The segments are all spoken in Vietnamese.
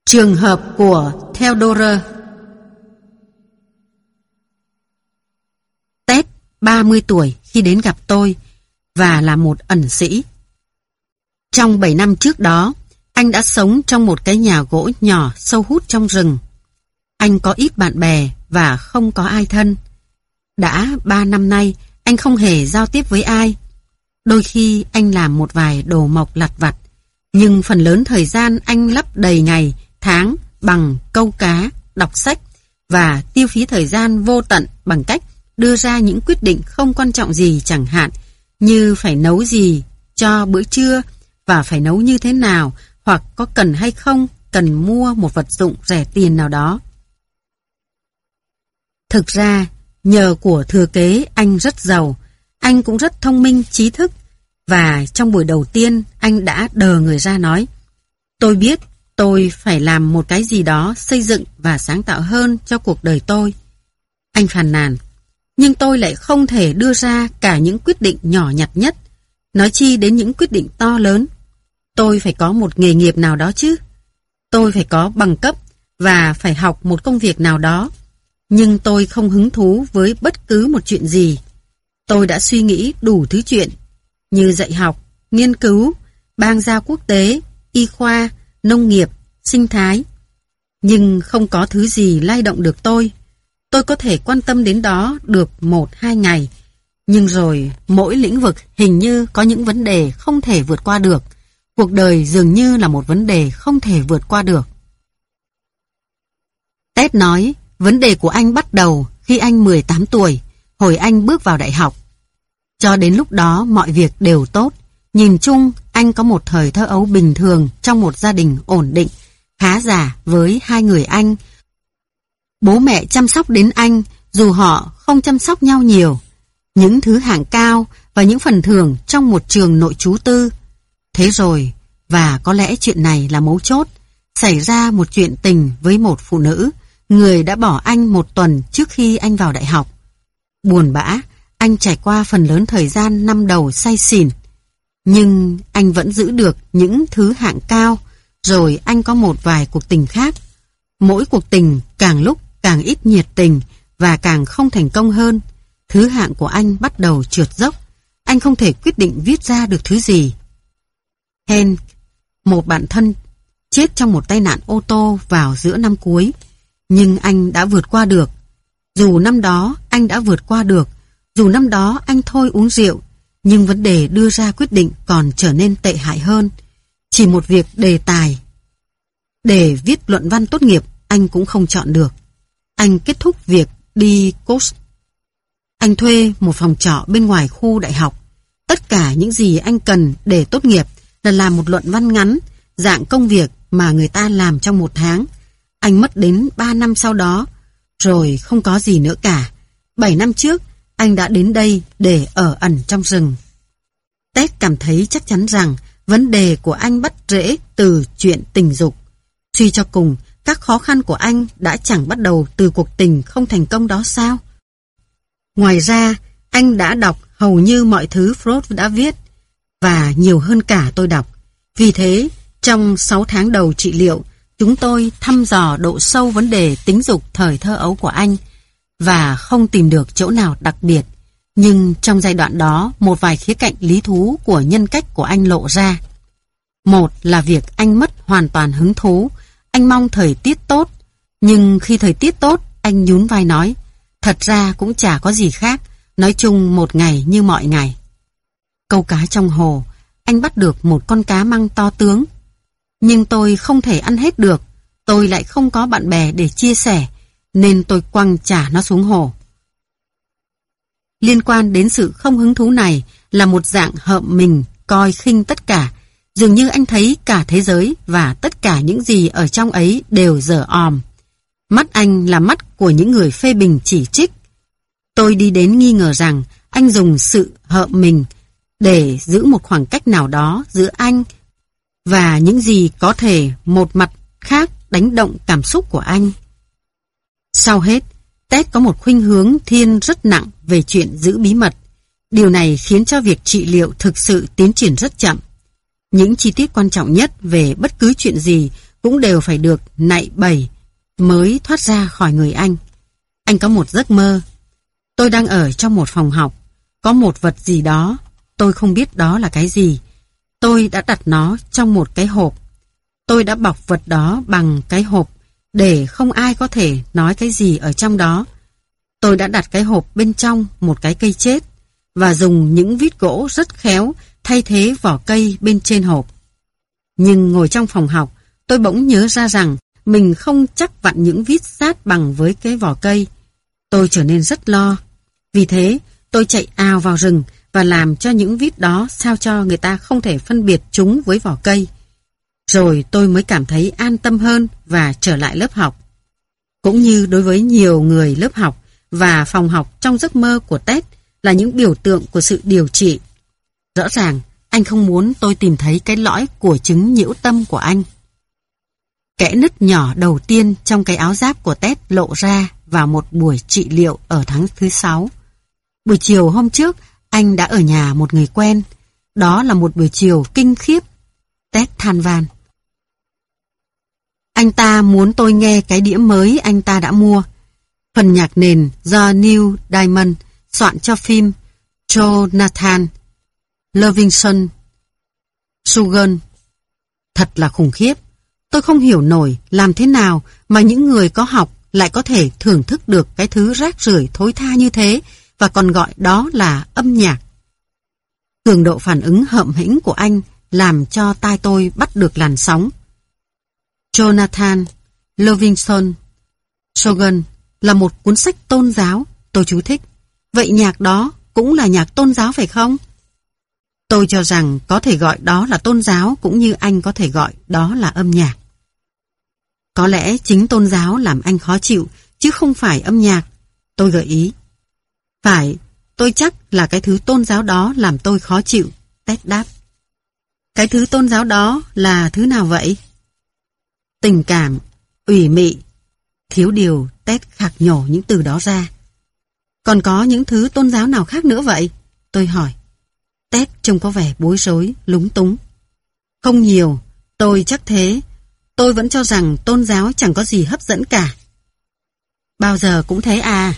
Trường hợp của Theodore. Ted 30 tuổi khi đến gặp tôi và là một ẩn sĩ. Trong 7 năm trước đó, anh đã sống trong một cái nhà gỗ nhỏ sâu hút trong rừng. Anh có ít bạn bè và không có ai thân. Đã 3 năm nay, anh không hề giao tiếp với ai. Đôi khi anh làm một vài đồ mộc lặt vặt, nhưng phần lớn thời gian anh lấp đầy ngày, tháng bằng câu cá, đọc sách và tiêu phí thời gian vô tận bằng cách đưa ra những quyết định không quan trọng gì, chẳng hạn như phải nấu gì cho bữa trưa và phải nấu như thế nào, hoặc có cần hay không cần mua một vật dụng rẻ tiền nào đó. Thực ra, nhờ của thừa kế anh rất giàu, anh cũng rất thông minh, trí thức, và trong buổi đầu tiên anh đã đờ người ra nói: "Tôi biết tôi phải làm một cái gì đó xây dựng và sáng tạo hơn cho cuộc đời tôi." Anh phàn nàn: "Nhưng tôi lại không thể đưa ra cả những quyết định nhỏ nhặt nhất, nói chi đến những quyết định to lớn. Tôi phải có một nghề nghiệp nào đó chứ. Tôi phải có bằng cấp và phải học một công việc nào đó. Nhưng tôi không hứng thú với bất cứ một chuyện gì. Tôi đã suy nghĩ đủ thứ chuyện, như dạy học, nghiên cứu, bang giao quốc tế, y khoa, nông nghiệp, sinh thái. Nhưng không có thứ gì lay động được tôi. Tôi có thể quan tâm đến đó được 1-2 ngày. Nhưng rồi mỗi lĩnh vực hình như có những vấn đề không thể vượt qua được. Cuộc đời dường như là một vấn đề không thể vượt qua được." Ted nói vấn đề của anh bắt đầu khi anh 18 tuổi, hồi anh bước vào đại học. Cho đến lúc đó mọi việc đều tốt. Nhìn chung, anh có một thời thơ ấu bình thường trong một gia đình ổn định, khá giả với 2 người anh. Bố mẹ chăm sóc đến anh dù họ không chăm sóc nhau nhiều. Những thứ hạng cao và những phần thưởng trong một trường nội trú tư. Thế rồi, và có lẽ chuyện này là mấu chốt, xảy ra một chuyện tình với một phụ nữ, người đã bỏ anh 1 tuần trước khi anh vào đại học. Buồn bã, anh trải qua phần lớn thời gian năm đầu say xỉn. Nhưng anh vẫn giữ được những thứ hạng cao, rồi anh có một vài cuộc tình khác. Mỗi cuộc tình càng lúc càng ít nhiệt tình và càng không thành công hơn. Thứ hạng của anh bắt đầu trượt dốc. Anh không thể quyết định viết ra được thứ gì. Hank, một bạn thân, chết trong một tai nạn ô tô vào giữa năm cuối. Nhưng anh đã vượt qua được. Dù năm đó anh đã vượt qua được, dù năm đó anh thôi uống rượu, nhưng vấn đề đưa ra quyết định còn trở nên tệ hại hơn. Chỉ một việc đề tài để viết luận văn tốt nghiệp anh cũng không chọn được. Anh kết thúc việc đi coach. Anh thuê một phòng trọ bên ngoài khu đại học. Tất cả những gì anh cần để tốt nghiệp là làm một luận văn ngắn, dạng công việc mà người ta làm trong 1 tháng. Anh mất đến 3 năm sau đó, rồi không có gì nữa cả. 7 năm trước, anh đã đến đây để ở ẩn trong rừng. Ted cảm thấy chắc chắn rằng vấn đề của anh bắt rễ từ chuyện tình dục. Suy cho cùng, các khó khăn của anh đã chẳng bắt đầu từ cuộc tình không thành công đó sao? Ngoài ra, anh đã đọc hầu như mọi thứ Freud đã viết, và nhiều hơn cả tôi đọc. Vì thế, trong 6 tháng đầu trị liệu, chúng tôi thăm dò độ sâu vấn đề tính dục thời thơ ấu của anh và không tìm được chỗ nào đặc biệt. Nhưng trong giai đoạn đó, một vài khía cạnh lý thú của nhân cách của anh lộ ra. Một là việc anh mất hoàn toàn hứng thú. Anh mong thời tiết tốt, nhưng khi thời tiết tốt, anh nhún vai nói: "Thật ra cũng chả có gì khác, nói chung một ngày như mọi ngày." Câu cá trong hồ, anh bắt được một con cá măng to tướng. Nhưng tôi không thể ăn hết được, tôi lại không có bạn bè để chia sẻ, nên tôi quăng trả nó xuống hồ. Liên quan đến sự không hứng thú này là một dạng hợm mình, coi khinh tất cả. Dường như anh thấy cả thế giới và tất cả những gì ở trong ấy đều dở òm. Mắt anh là mắt của những người phê bình chỉ trích. Tôi đi đến nghi ngờ rằng anh dùng sự hợm mình để giữ một khoảng cách nào đó giữa anh và những gì có thể một mặt khác đánh động cảm xúc của anh. Sau hết, Ted có một khuynh hướng thiên rất nặng về chuyện giữ bí mật. Điều này khiến cho việc trị liệu thực sự tiến triển rất chậm. Những chi tiết quan trọng nhất về bất cứ chuyện gì cũng đều phải được nạy bẩy mới thoát ra khỏi người anh. Anh có một giấc mơ. Tôi đang ở trong một phòng học, có một vật gì đó, tôi không biết đó là cái gì. Tôi đã đặt nó trong một cái hộp. Tôi đã bọc vật đó bằng cái hộp để không ai có thể nói cái gì ở trong đó. Tôi đã đặt cái hộp bên trong một cái cây chết và dùng những vít gỗ rất khéo thay thế vỏ cây bên trên hộp. Nhưng ngồi trong phòng học, tôi bỗng nhớ ra rằng mình không chắc vặn những vít sát bằng với cái vỏ cây. Tôi trở nên rất lo. Vì thế, tôi chạy ào vào rừng và làm cho những vít đó sao cho người ta không thể phân biệt chúng với vỏ cây. Rồi tôi mới cảm thấy an tâm hơn và trở lại lớp học. Cũng như đối với nhiều người, lớp học và phòng học trong giấc mơ của Ted là những biểu tượng của sự điều trị. Rõ ràng, anh không muốn tôi tìm thấy cái lõi của chứng nhiễu tâm của anh. Kẽ nứt nhỏ đầu tiên trong cái áo giáp của Ted lộ ra vào một buổi trị liệu ở tháng thứ 6. Buổi chiều hôm trước, anh đã ở nhà một người quen. Đó là một buổi chiều kinh khiếp. Ted than van. Anh ta muốn tôi nghe cái đĩa mới anh ta đã mua. Phần nhạc nền do Neil Diamond soạn cho phim Jonathan Livingston Seagull. Thật là khủng khiếp. Tôi không hiểu nổi làm thế nào mà những người có học lại có thể thưởng thức được cái thứ rác rưởi thối tha như thế và còn gọi đó là âm nhạc. Cường độ phản ứng hậm hĩnh của anh làm cho tai tôi bắt được làn sóng. Jonathan Livingston Seagull là một cuốn sách tôn giáo, tôi chú thích. Vậy nhạc đó cũng là nhạc tôn giáo phải không? Tôi cho rằng có thể gọi đó là tôn giáo cũng như anh có thể gọi đó là âm nhạc. Có lẽ chính tôn giáo làm anh khó chịu, chứ không phải âm nhạc, tôi gợi ý. Phải, tôi chắc là cái thứ tôn giáo đó làm tôi khó chịu, Ted đáp. Cái thứ tôn giáo đó là thứ nào vậy? Tình cảm, ủy mị. Thiếu điều Ted khạc nhổ những từ đó ra. Còn có những thứ tôn giáo nào khác nữa vậy? Tôi hỏi. Ted trông có vẻ bối rối, lúng túng. Không nhiều, tôi chắc thế. Tôi vẫn cho rằng tôn giáo chẳng có gì hấp dẫn cả. Bao giờ cũng thế à?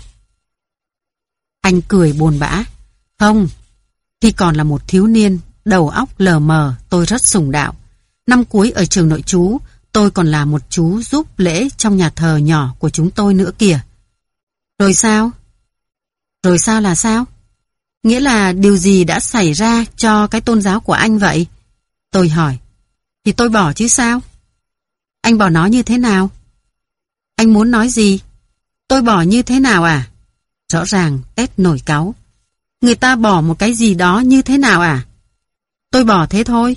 Anh cười buồn bã. Không, khi còn là một thiếu niên, đầu óc lờ mờ, tôi rất sùng đạo. Năm cuối ở trường nội trú, tôi còn là một chú giúp lễ trong nhà thờ nhỏ của chúng tôi nữa kìa. Rồi sao? Rồi sao là sao? Nghĩa là điều gì đã xảy ra cho cái tôn giáo của anh vậy? Tôi hỏi. Thì tôi bỏ chứ sao? Anh bỏ nó như thế nào? Anh muốn nói gì? Tôi bỏ như thế nào à? Rõ ràng Ted nổi cáu. Người ta bỏ một cái gì đó như thế nào à? Tôi bỏ thế thôi.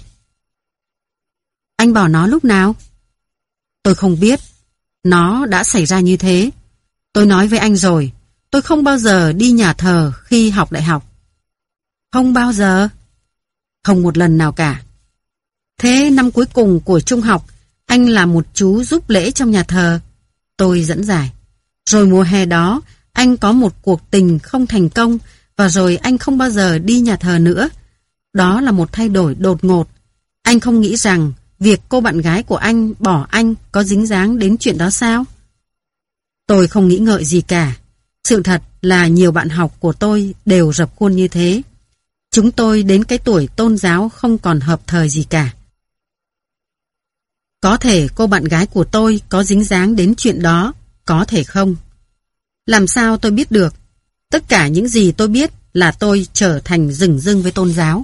Anh bỏ nó lúc nào? Tôi không biết. Nó đã xảy ra như thế. Tôi nói với anh rồi, tôi không bao giờ đi nhà thờ khi học đại học. Không bao giờ? Không một lần nào cả. Thế năm cuối cùng của trung học, anh là một chú giúp lễ trong nhà thờ. Tôi dẫn giải. Rồi mùa hè đó, anh có một cuộc tình không thành công và rồi anh không bao giờ đi nhà thờ nữa. Đó là một thay đổi đột ngột. Anh không nghĩ rằng việc cô bạn gái của anh bỏ anh có dính dáng đến chuyện đó sao? Tôi không nghĩ ngợi gì cả. Sự thật là nhiều bạn học của tôi đều rập khuôn như thế. Chúng tôi đến cái tuổi tôn giáo không còn hợp thời gì cả. Có thể cô bạn gái của tôi có dính dáng đến chuyện đó, có thể không. Làm sao tôi biết được? Tất cả những gì tôi biết là tôi trở thành rừng rưng với tôn giáo.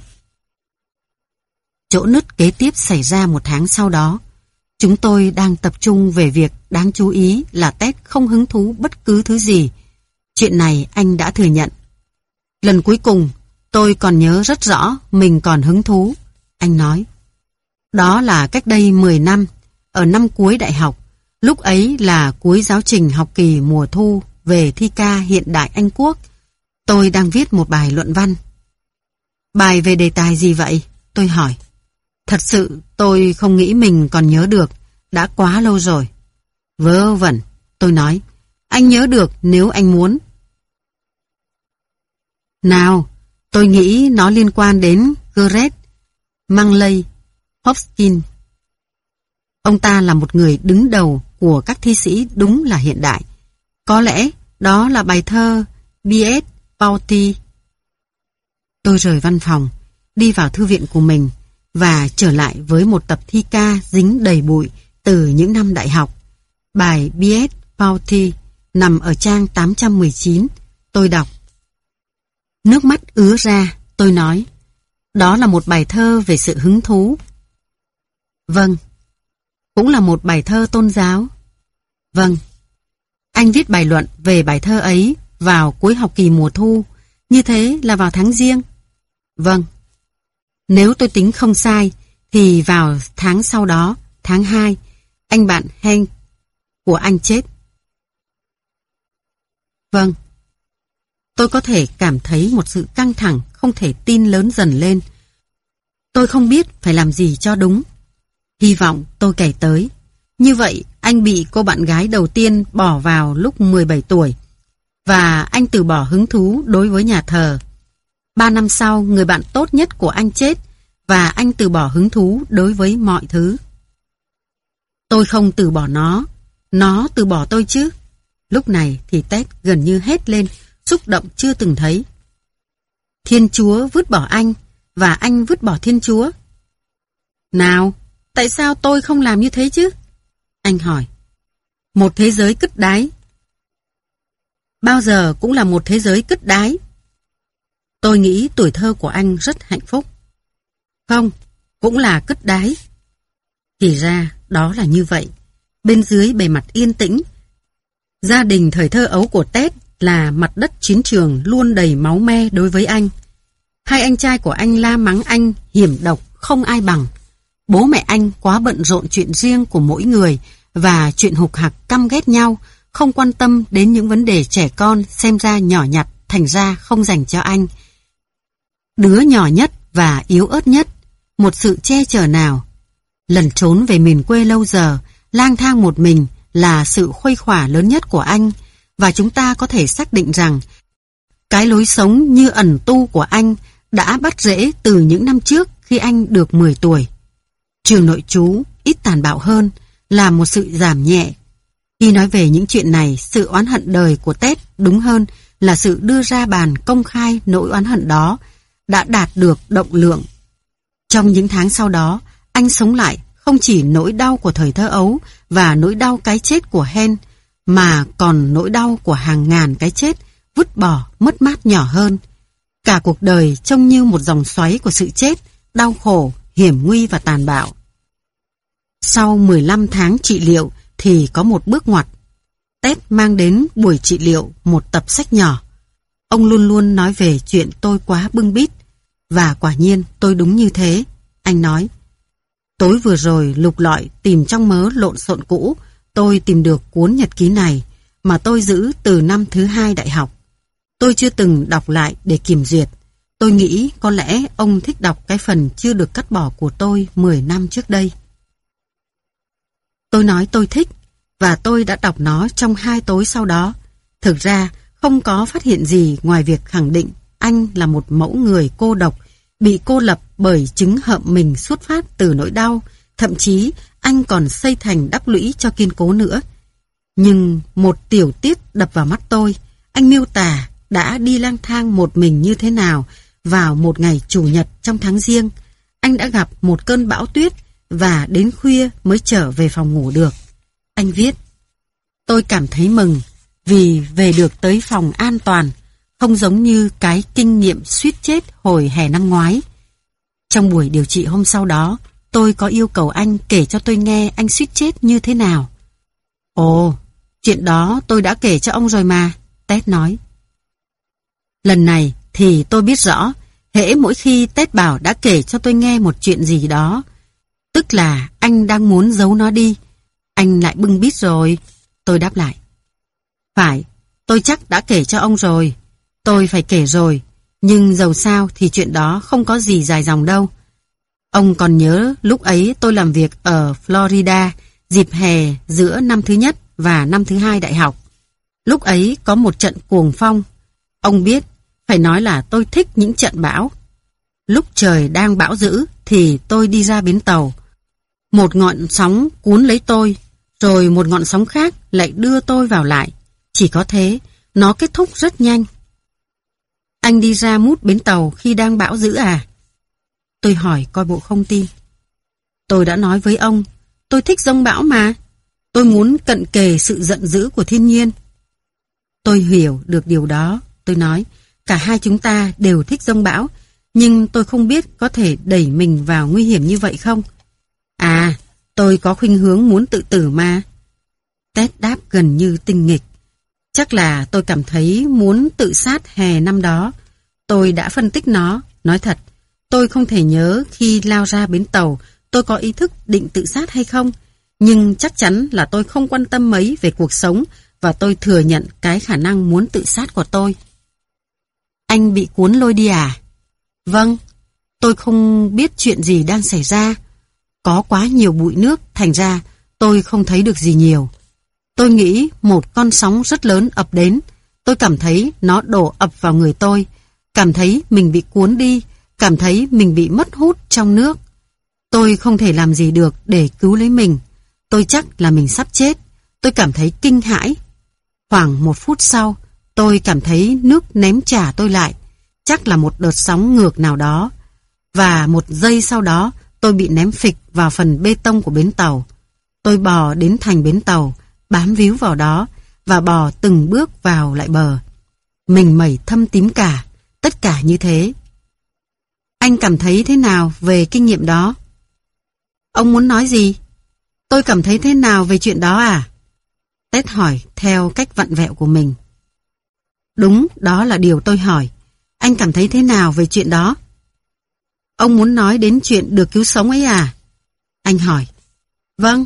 Chỗ nứt kế tiếp xảy ra một tháng sau đó. Chúng tôi đang tập trung về việc đáng chú ý là Ted không hứng thú bất cứ thứ gì. Chuyện này anh đã thừa nhận. Lần cuối cùng, tôi còn nhớ rất rõ mình còn hứng thú. Anh nói. Đó là cách đây 10 năm, ở năm cuối đại học. Lúc ấy là cuối giáo trình học kỳ mùa thu về thi ca hiện đại Anh Quốc. Tôi đang viết một bài luận văn. Bài về đề tài gì vậy? Tôi hỏi. Thật sự tôi không nghĩ mình còn nhớ được, đã quá lâu rồi. Vớ vẩn, tôi nói. Anh nhớ được nếu anh muốn. Nào, tôi nghĩ nó liên quan đến Gret, Manley, Hopkins. Ông ta là một người đứng đầu của các thi sĩ đúng là hiện đại. Có lẽ đó là bài thơ B.S. Pauty. Tôi rời văn phòng, đi vào thư viện của mình và trở lại với một tập thi ca dính đầy bụi từ những năm đại học. Bài B.S. Pauty nằm ở trang 819. Tôi đọc. Nước mắt ứa ra, tôi nói. Đó là một bài thơ về sự hứng thú. Vâng. Cũng là một bài thơ tôn giáo. Vâng. Anh viết bài luận về bài thơ ấy vào cuối học kỳ mùa thu, như thế là vào tháng Giêng. Vâng. Nếu tôi tính không sai, thì vào tháng sau đó, tháng 2, anh bạn Hank của anh chết. Vâng. Tôi có thể cảm thấy một sự căng thẳng không thể tin lớn dần lên. Tôi không biết phải làm gì cho đúng. Hy vọng tôi kể tới. Như vậy, anh bị cô bạn gái đầu tiên bỏ vào lúc 17 tuổi. Và anh từ bỏ hứng thú đối với nhà thờ. 3 năm sau, người bạn tốt nhất của anh chết. Và anh từ bỏ hứng thú đối với mọi thứ. Tôi không từ bỏ nó từ bỏ tôi chứ. Lúc này thì Ted gần như hét lên, xúc động chưa từng thấy. Thiên Chúa vứt bỏ anh, và anh vứt bỏ Thiên Chúa. Nào, tại sao tôi không làm như thế chứ? Anh hỏi. Một thế giới cứt đáy. Bao giờ cũng là một thế giới cứt đáy. Tôi nghĩ tuổi thơ của anh rất hạnh phúc. Không, cũng là cứt đáy. Thì ra, đó là như vậy. Bên dưới bề mặt yên tĩnh, gia đình thời thơ ấu của Ted là mặt đất chiến trường luôn đầy máu me đối với anh. Hai anh trai của anh la mắng anh hiểm độc không ai bằng. Bố mẹ anh quá bận rộn chuyện riêng của mỗi người và chuyện hục hặc căm ghét nhau, không quan tâm đến những vấn đề trẻ con xem ra nhỏ nhặt, thành ra không dành cho anh. Đứa nhỏ nhất và yếu ớt nhất, một sự che chở nào. Lần trốn về miền quê lâu giờ, lang thang một mình là sự khuây khỏa lớn nhất của anh, và chúng ta có thể xác định rằng cái lối sống như ẩn tu của anh đã bắt rễ từ những năm trước khi anh được 10 tuổi. Trường nội trú ít tàn bạo hơn, là một sự giảm nhẹ. Khi nói về những chuyện này, sự oán hận đời của Ted đúng hơn là sự đưa ra bàn công khai nỗi oán hận đó đã đạt được động lượng. Trong những tháng sau đó, anh sống lại không chỉ nỗi đau của thời thơ ấu và nỗi đau cái chết của Hen, mà còn nỗi đau của hàng ngàn cái chết vứt bỏ mất mát nhỏ hơn. Cả cuộc đời trông như một dòng xoáy của sự chết, đau khổ, hiểm nguy và tàn bạo. Sau 15 tháng trị liệu thì có một bước ngoặt. Ted mang đến buổi trị liệu một tập sách nhỏ. Ông luôn luôn nói về chuyện tôi quá bưng bít, và quả nhiên tôi đúng như thế. Anh nói, tối vừa rồi lục lọi tìm trong mớ lộn xộn cũ, tôi tìm được cuốn nhật ký này mà tôi giữ từ năm thứ 2 đại học. Tôi chưa từng đọc lại để kiểm duyệt. Tôi nghĩ có lẽ ông thích đọc cái phần chưa được cắt bỏ của tôi 10 năm trước đây. Tôi nói tôi thích, và tôi đã đọc nó trong 2 tối sau đó. Thực ra, không có phát hiện gì ngoài việc khẳng định anh là một mẫu người cô độc, bị cô lập bởi chứng hậm mình xuất phát từ nỗi đau. Thậm chí, anh còn xây thành đắp lũy cho kiên cố nữa. Nhưng một tiểu tiết đập vào mắt tôi. Anh miêu tả đã đi lang thang một mình như thế nào vào một ngày chủ nhật trong tháng Giêng. Anh đã gặp một cơn bão tuyết và đến khuya mới trở về phòng ngủ được. Anh viết, tôi cảm thấy mừng vì về được tới phòng an toàn, không giống như cái kinh nghiệm suýt chết hồi hè năm ngoái. Trong buổi điều trị hôm sau đó, tôi có yêu cầu anh kể cho tôi nghe anh suýt chết như thế nào. Ồ, chuyện đó tôi đã kể cho ông rồi mà, Ted nói. Lần này thì tôi biết rõ, hễ mỗi khi Ted bảo đã kể cho tôi nghe một chuyện gì đó, tức là anh đang muốn giấu nó đi. Anh lại bưng bít rồi, tôi đáp lại. Phải, tôi chắc đã kể cho ông rồi. Tôi phải kể rồi, nhưng dầu sao thì chuyện đó không có gì dài dòng đâu. Ông còn nhớ lúc ấy tôi làm việc ở Florida dịp hè giữa năm thứ nhất và năm thứ 2 đại học. Lúc ấy có một trận cuồng phong. Ông biết, phải nói là tôi thích những trận bão. Lúc trời đang bão dữ thì tôi đi ra bến tàu. Một ngọn sóng cuốn lấy tôi, rồi một ngọn sóng khác lại đưa tôi vào lại. Chỉ có thế, nó kết thúc rất nhanh. Anh đi ra mút bến tàu khi đang bão dữ à? Tôi hỏi coi bộ không tin. Tôi đã nói với ông, tôi thích giông bão mà. Tôi muốn cận kề sự giận dữ của thiên nhiên. Tôi hiểu được điều đó. Tôi nói, cả hai chúng ta đều thích giông bão, nhưng tôi không biết có thể đẩy mình vào nguy hiểm như vậy không. À, tôi có khuynh hướng muốn tự tử mà. Ted đáp gần như tinh nghịch. Chắc là tôi cảm thấy muốn tự sát hè năm đó. Tôi đã phân tích nó. Nói thật, tôi không thể nhớ khi lao ra bến tàu tôi có ý thức định tự sát hay không. Nhưng chắc chắn là tôi không quan tâm mấy về cuộc sống và tôi thừa nhận cái khả năng muốn tự sát của tôi. Anh bị cuốn lôi đi à? Vâng, tôi không biết chuyện gì đang xảy ra. Có quá nhiều bụi nước, thành ra tôi không thấy được gì nhiều. Tôi nghĩ một con sóng rất lớn ập đến. Tôi cảm thấy nó đổ ập vào người tôi. Cảm thấy mình bị cuốn đi. Cảm thấy mình bị mất hút trong nước. Tôi không thể làm gì được để cứu lấy mình. Tôi chắc là mình sắp chết. Tôi cảm thấy kinh hãi. Khoảng 1 phút sau, tôi cảm thấy nước ném trả tôi lại. Chắc là một đợt sóng ngược nào đó. Và 1 giây sau đó, tôi bị ném phịch vào phần bê tông của bến tàu. Tôi bò đến thành bến tàu, bám víu vào đó và bò từng bước vào lại bờ. Mình mẩy thâm tím cả, tất cả như thế. Anh cảm thấy thế nào về kinh nghiệm đó? Ông muốn nói gì? Tôi cảm thấy thế nào về chuyện đó à? Ted hỏi theo cách vặn vẹo của mình. Đúng, đó là điều tôi hỏi. Anh cảm thấy thế nào về chuyện đó? Ông muốn nói đến chuyện được cứu sống ấy à? Anh hỏi. Vâng.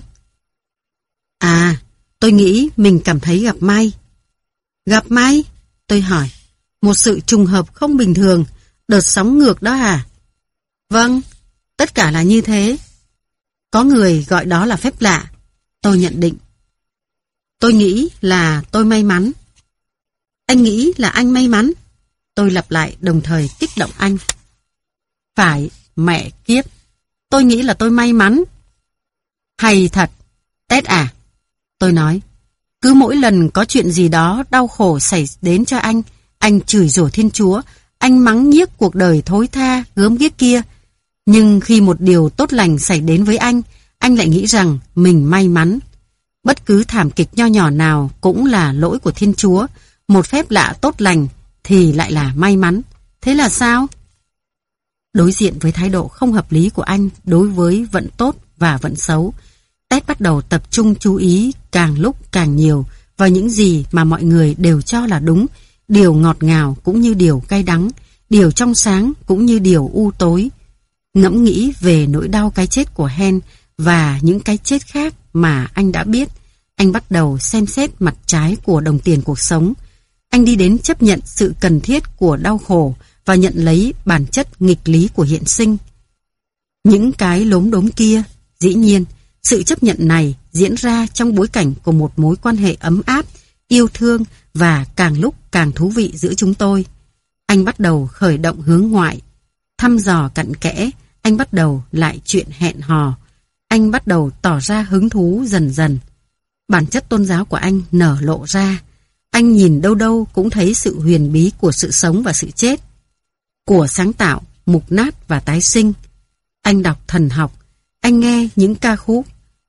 À, tôi nghĩ mình cảm thấy gặp may. Gặp may? Tôi hỏi. Một sự trùng hợp không bình thường, đợt sóng ngược đó à? Vâng, tất cả là như thế. Có người gọi đó là phép lạ. Tôi nhận định. Tôi nghĩ là tôi may mắn. Anh nghĩ là anh may mắn? Tôi lặp lại đồng thời kích động anh. Phải, mẹ kiếp. Tôi nghĩ là tôi may mắn. Hay thật. Ted à? Tôi nói. Cứ mỗi lần có chuyện gì đó đau khổ xảy đến cho anh chửi rủa Thiên Chúa, anh mắng nhiếc cuộc đời thối tha, gớm ghiếc kia. Nhưng khi một điều tốt lành xảy đến với anh lại nghĩ rằng mình may mắn. Bất cứ thảm kịch nho nhỏ nào cũng là lỗi của Thiên Chúa, một phép lạ tốt lành thì lại là may mắn. Thế là sao? Đối diện với thái độ không hợp lý của anh đối với vận tốt và vận xấu, Ted bắt đầu tập trung chú ý càng lúc càng nhiều vào những gì mà mọi người đều cho là đúng, điều ngọt ngào cũng như điều cay đắng, điều trong sáng cũng như điều u tối. Ngẫm nghĩ về nỗi đau cái chết của Hen và những cái chết khác mà anh đã biết, anh bắt đầu xem xét mặt trái của đồng tiền cuộc sống. Anh đi đến chấp nhận sự cần thiết của đau khổ và nhận lấy bản chất nghịch lý của hiện sinh. Những cái lốm đốm kia, dĩ nhiên, sự chấp nhận này diễn ra trong bối cảnh của một mối quan hệ ấm áp, yêu thương và càng lúc càng thú vị giữa chúng tôi. Anh bắt đầu khởi động hướng ngoại, thăm dò cặn kẽ, anh bắt đầu lại chuyện hẹn hò. Anh bắt đầu tỏ ra hứng thú dần dần. Bản chất tôn giáo của anh nở lộ ra. Anh nhìn đâu đâu cũng thấy sự huyền bí của sự sống và sự chết, của sáng tạo, mục nát và tái sinh. Anh đọc thần học, anh nghe những ca khúc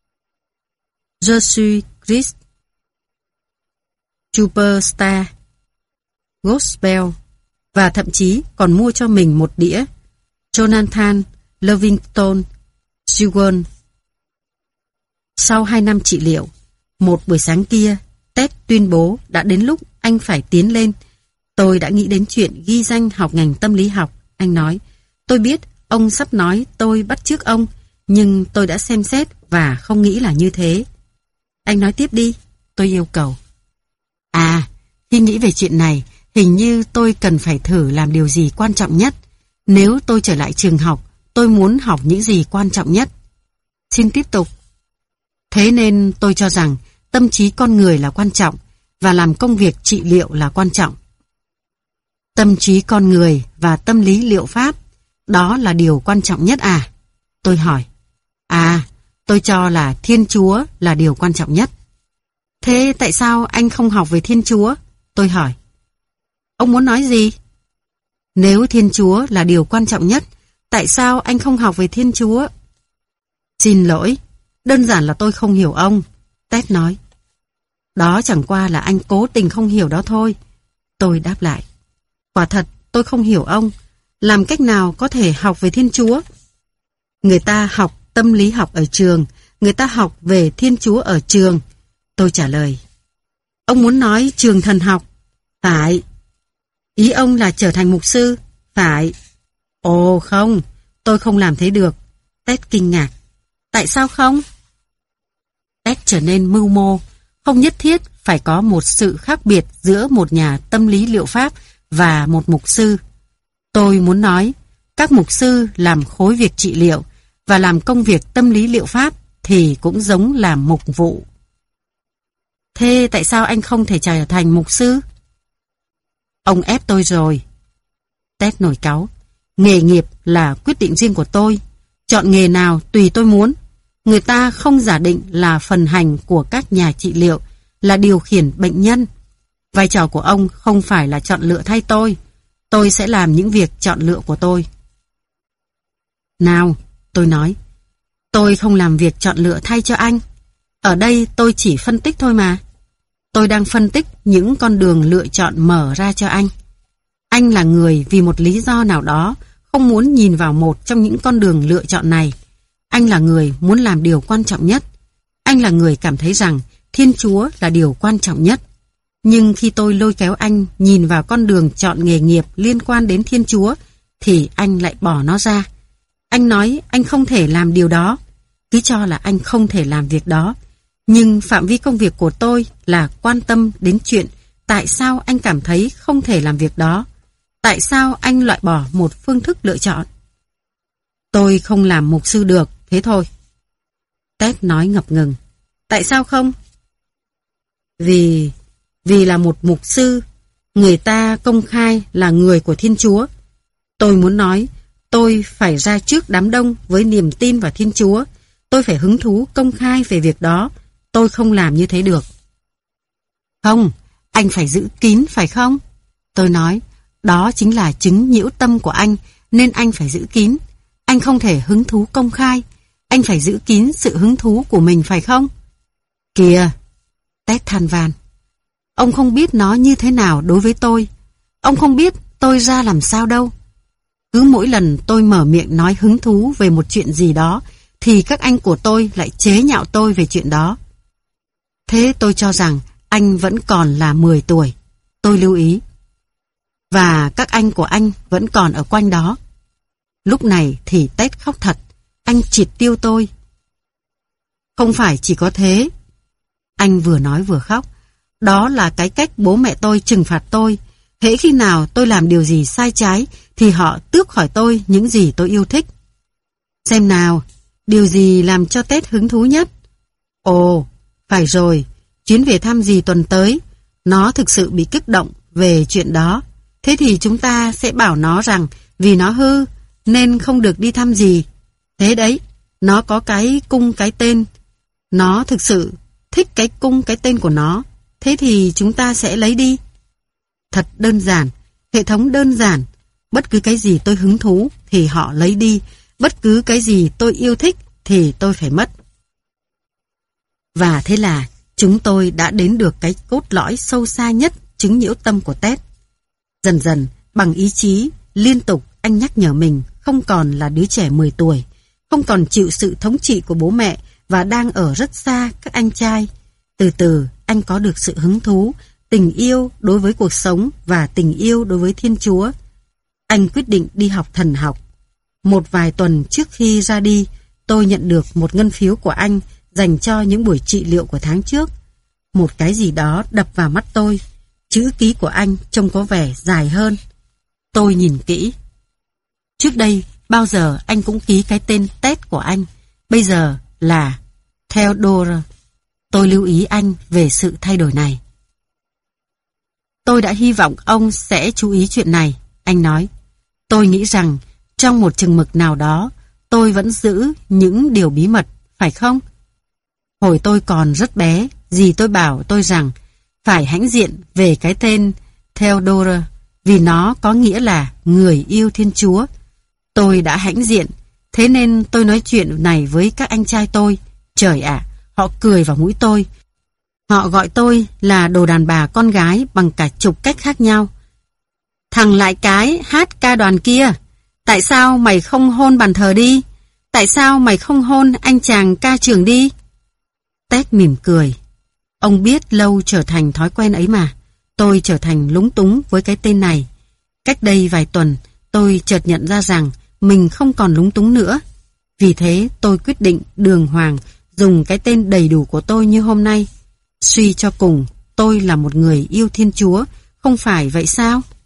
Je suis Christ, Superstar, Gospel và thậm chí còn mua cho mình một đĩa Jonathan Livingston Seagull. Sau 2 năm trị liệu, một buổi sáng kia, Ted tuyên bố đã đến lúc anh phải tiến lên. Tôi đã nghĩ đến chuyện ghi danh học ngành tâm lý học. Anh nói, tôi biết ông sắp nói tôi bắt chước ông, nhưng tôi đã xem xét và không nghĩ là như thế. Anh nói tiếp đi, tôi yêu cầu. À, khi nghĩ về chuyện này, hình như tôi cần phải thử làm điều gì quan trọng nhất. Nếu tôi trở lại trường học, tôi muốn học những gì quan trọng nhất. Xin tiếp tục. Thế nên tôi cho rằng tâm trí con người là quan trọng và làm công việc trị liệu là quan trọng. Tâm trí con người và tâm lý liệu pháp, đó là điều quan trọng nhất à? Tôi hỏi. À, Tôi cho là Thiên Chúa là điều quan trọng nhất. Thế tại sao anh không học về Thiên Chúa? Tôi hỏi. Ông muốn nói gì? Nếu Thiên Chúa là điều quan trọng nhất, tại sao anh không học về Thiên Chúa? Xin lỗi, đơn giản là tôi không hiểu ông, Ted nói. Đó chẳng qua là anh cố tình không hiểu đó thôi. Tôi đáp lại. Quả thật, tôi không hiểu ông. Làm cách nào có thể học về Thiên Chúa? Người ta học tâm lý học ở trường, người ta học về Thiên Chúa ở trường. Tôi trả lời. Ông muốn nói trường thần học? Phải. Ý ông là trở thành mục sư? Phải. Ồ không, tôi không làm thế được. Ted kinh ngạc. Tại sao không? Ted trở nên mưu mô. Không nhất thiết phải có một sự khác biệt giữa một nhà tâm lý liệu pháp và một mục sư. Tôi muốn nói, các mục sư làm khối việc trị liệu và làm công việc tâm lý liệu pháp thì cũng giống làm mục vụ. Thế tại sao anh không thể trở thành mục sư? Ông ép tôi rồi. Ted nổi cáu. Nghề nghiệp là quyết định riêng của tôi. Chọn nghề nào tùy tôi muốn. Người ta không giả định là phần hành của các nhà trị liệu, là điều khiển bệnh nhân. Vai trò của ông không phải là chọn lựa thay tôi. Tôi sẽ làm những việc chọn lựa của tôi. Nào, tôi nói. Tôi không làm việc chọn lựa thay cho anh. Ở đây tôi chỉ phân tích thôi mà. Tôi đang phân tích những con đường lựa chọn mở ra cho anh. Anh là người vì một lý do nào đó không muốn nhìn vào một trong những con đường lựa chọn này. Anh là người muốn làm điều quan trọng nhất. Anh là người cảm thấy rằng Thiên Chúa là điều quan trọng nhất. Nhưng khi tôi lôi kéo anh nhìn vào con đường chọn nghề nghiệp liên quan đến Thiên Chúa, thì anh lại bỏ nó ra. Anh nói anh không thể làm điều đó. Cứ cho là anh không thể làm việc đó. Nhưng phạm vi công việc của tôi là quan tâm đến chuyện tại sao anh cảm thấy không thể làm việc đó. Tại sao anh loại bỏ một phương thức lựa chọn? Tôi không làm mục sư được, thế thôi. Ted nói ngập ngừng. Tại sao không? Vì là một mục sư, người ta công khai là người của Thiên Chúa. Tôi muốn nói, tôi phải ra trước đám đông với niềm tin vào Thiên Chúa. Tôi phải hứng thú công khai về việc đó. Tôi không làm như thế được. Không, anh phải giữ kín phải không? Tôi nói, đó chính là chứng nhiễu tâm của anh, nên anh phải giữ kín. Anh không thể hứng thú công khai. Anh phải giữ kín sự hứng thú của mình phải không? Kìa! Ted than van. Ông không biết nó như thế nào đối với tôi. Ông không biết tôi ra làm sao đâu. Cứ mỗi lần tôi mở miệng nói hứng thú về một chuyện gì đó, thì các anh của tôi lại chế nhạo tôi về chuyện đó. Thế tôi cho rằng anh vẫn còn là 10 tuổi. Tôi lưu ý. Và các anh của anh vẫn còn ở quanh đó. Lúc này thì Ted khóc thật. Anh triệt tiêu tôi. Không phải chỉ có thế. Anh vừa nói vừa khóc. Đó là cái cách bố mẹ tôi trừng phạt tôi. Hễ khi nào tôi làm điều gì sai trái thì họ tước khỏi tôi những gì tôi yêu thích. Xem nào, điều gì làm cho Ted hứng thú nhất? Ồ, phải rồi, chuyến về thăm dì tuần tới. Nó thực sự bị kích động về chuyện đó. Thế thì chúng ta sẽ bảo nó rằng vì nó hư nên không được đi thăm dì. Thế đấy, nó có cái cung cái tên. Nó thực sự thích cái cung cái tên của nó. Thế thì chúng ta sẽ lấy đi. Thật đơn giản, hệ thống đơn giản. Bất cứ cái gì tôi hứng thú thì họ lấy đi. Bất cứ cái gì tôi yêu thích thì tôi phải mất. Và thế là chúng tôi đã đến được cái cốt lõi sâu xa nhất chứng nhiễu tâm của Ted. Dần dần, bằng ý chí, liên tục anh nhắc nhở mình không còn là đứa trẻ 10 tuổi, không còn chịu sự thống trị của bố mẹ và đang ở rất xa các anh trai. Từ từ, anh có được sự hứng thú, tình yêu đối với cuộc sống và tình yêu đối với Thiên Chúa. Anh quyết định đi học thần học. Một vài tuần trước khi ra đi, tôi nhận được một ngân phiếu của anh dành cho những buổi trị liệu của tháng trước. Một cái gì đó đập vào mắt tôi. Chữ ký của anh trông có vẻ dài hơn. Tôi nhìn kỹ. Trước đây, bao giờ anh cũng ký cái tên Ted của anh. Bây giờ là Theodore. Tôi lưu ý anh về sự thay đổi này. Tôi đã hy vọng ông sẽ chú ý chuyện này, anh nói. Tôi nghĩ rằng trong một chừng mực nào đó, tôi vẫn giữ những điều bí mật phải không? Hồi tôi còn rất bé, dì tôi bảo tôi rằng phải hãnh diện về cái tên Theodore vì nó có nghĩa là người yêu Thiên Chúa. Tôi đã hãnh diện, thế nên tôi nói chuyện này với các anh trai tôi. Trời ạ, họ cười vào mũi tôi. Họ gọi tôi là đồ đàn bà con gái bằng cả chục cách khác nhau. Thằng lại cái hát ca đoàn kia, tại sao mày không hôn bàn thờ đi? Tại sao mày không hôn anh chàng ca trường đi? Ted mỉm cười. Ông biết lâu trở thành thói quen ấy mà. Tôi trở thành lúng túng với cái tên này. Cách đây vài tuần, tôi chợt nhận ra rằng mình không còn lúng túng nữa. Vì thế tôi quyết định đường hoàng dùng cái tên đầy đủ của tôi như hôm nay. Suy cho cùng, tôi là một người yêu Thiên Chúa, không phải vậy sao?